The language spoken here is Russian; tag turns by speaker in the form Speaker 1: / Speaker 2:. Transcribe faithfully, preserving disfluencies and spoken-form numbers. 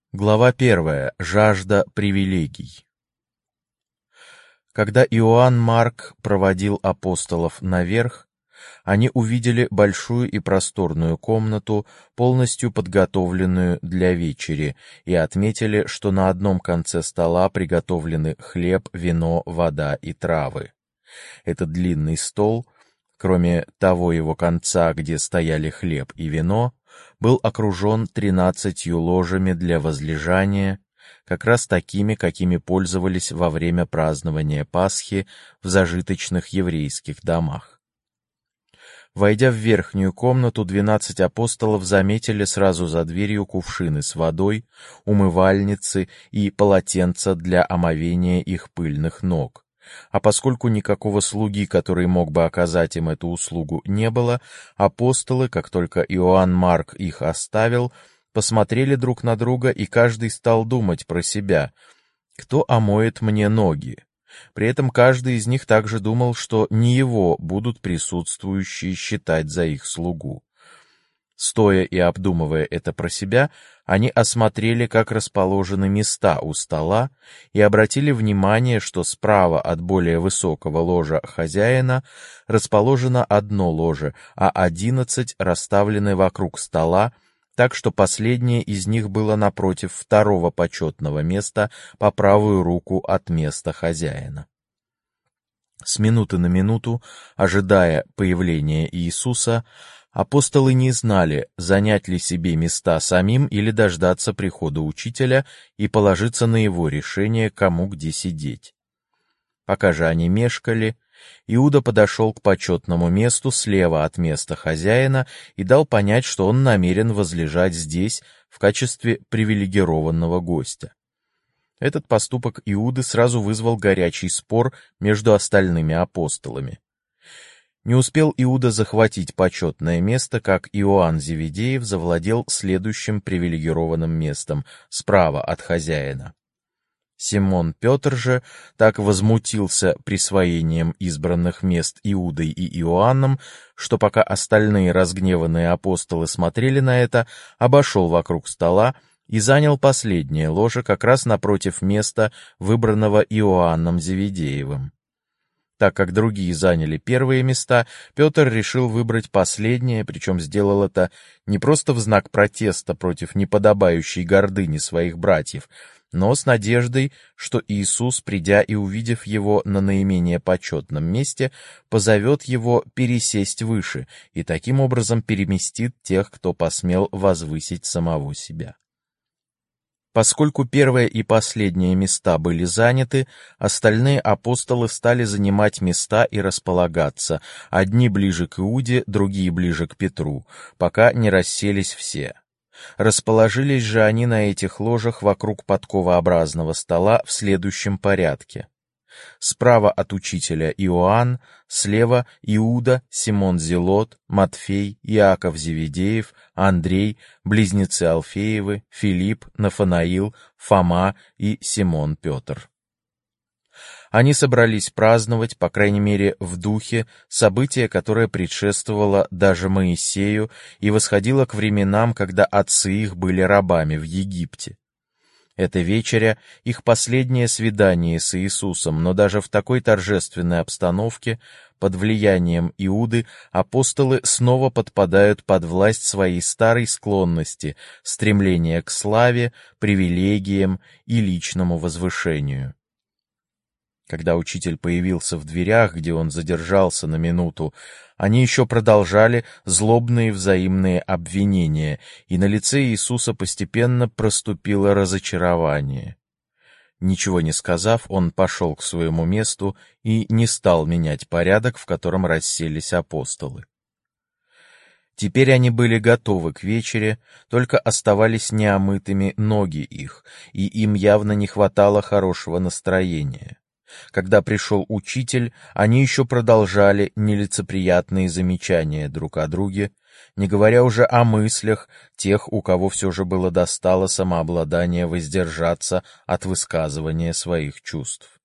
Speaker 1: Глава первая. Жажда привилегий. Когда Иоанн Марк проводил апостолов наверх, они увидели большую и просторную комнату, полностью подготовленную для вечери, и отметили, что на одном конце стола приготовлены хлеб, вино, вода и травы. Этот длинный стол, кроме того его конца, где стояли хлеб и вино, был окружен тринадцатью ложами для возлежания, как раз такими, какими пользовались во время празднования Пасхи в зажиточных еврейских домах. Войдя в верхнюю комнату, двенадцать апостолов заметили сразу за дверью кувшины с водой, умывальницы и полотенца для омовения их пыльных ног. А поскольку никакого слуги, который мог бы оказать им эту услугу, не было, апостолы, как только Иоанн Марк их оставил, посмотрели друг на друга, и каждый стал думать про себя: «Кто омоет мне ноги?» При этом каждый из них также думал, что не его будут присутствующие считать за их слугу. Стоя и обдумывая это про себя, они осмотрели, как расположены места у стола, и обратили внимание, что справа от более высокого ложа хозяина расположено одно ложе, а одиннадцать расставлены вокруг стола, так что последнее из них было напротив второго почетного места по правую руку от места хозяина. С минуты на минуту, ожидая появления Иисуса, апостолы не знали, занять ли себе места самим или дождаться прихода учителя и положиться на его решение, кому где сидеть. Пока же они мешкали, Иуда подошел к почетному месту слева от места хозяина и дал понять, что он намерен возлежать здесь в качестве привилегированного гостя. Этот поступок Иуды сразу вызвал горячий спор между остальными апостолами. Не успел Иуда захватить почетное место, как Иоанн Зеведеев завладел следующим привилегированным местом, справа от хозяина. Симон Петр же так возмутился присвоением избранных мест Иудой и Иоанном, что пока остальные разгневанные апостолы смотрели на это, обошел вокруг стола и занял последнее ложе как раз напротив места, выбранного Иоанном Зеведеевым. Так как другие заняли первые места, Петр решил выбрать последнее, причем сделал это не просто в знак протеста против неподобающей гордыни своих братьев, но с надеждой, что Иисус, придя и увидев его на наименее почетном месте, позовет его пересесть выше и таким образом переместит тех, кто посмел возвысить самого себя. Поскольку первое и последнее места были заняты, остальные апостолы стали занимать места и располагаться, одни ближе к Иуде, другие ближе к Петру, пока не расселись все. Расположились же они на этих ложах вокруг подковообразного стола в следующем порядке. Справа от учителя Иоанн, слева Иуда, Симон Зелот, Матфей, Иаков Зеведеев, Андрей, близнецы Алфеевы, Филипп, Нафанаил, Фома и Симон Петр. Они собрались праздновать, по крайней мере в духе, событие, которое предшествовало даже Моисею и восходило к временам, когда отцы их были рабами в Египте. Эта вечеря — их последнее свидание с Иисусом, но даже в такой торжественной обстановке, под влиянием Иуды, апостолы снова подпадают под власть своей старой склонности, стремления к славе, привилегиям и личному возвышению. Когда учитель появился в дверях, где он задержался на минуту, они еще продолжали злобные взаимные обвинения, и на лице Иисуса постепенно проступило разочарование. Ничего не сказав, он пошел к своему месту и не стал менять порядок, в котором расселись апостолы. Теперь они были готовы к вечере, только оставались неомытыми ноги их, и им явно не хватало хорошего настроения. Когда пришел учитель, они еще продолжали нелицеприятные замечания друг о друге, не говоря уже о мыслях тех, у кого все же было достало самообладание воздержаться от высказывания своих чувств.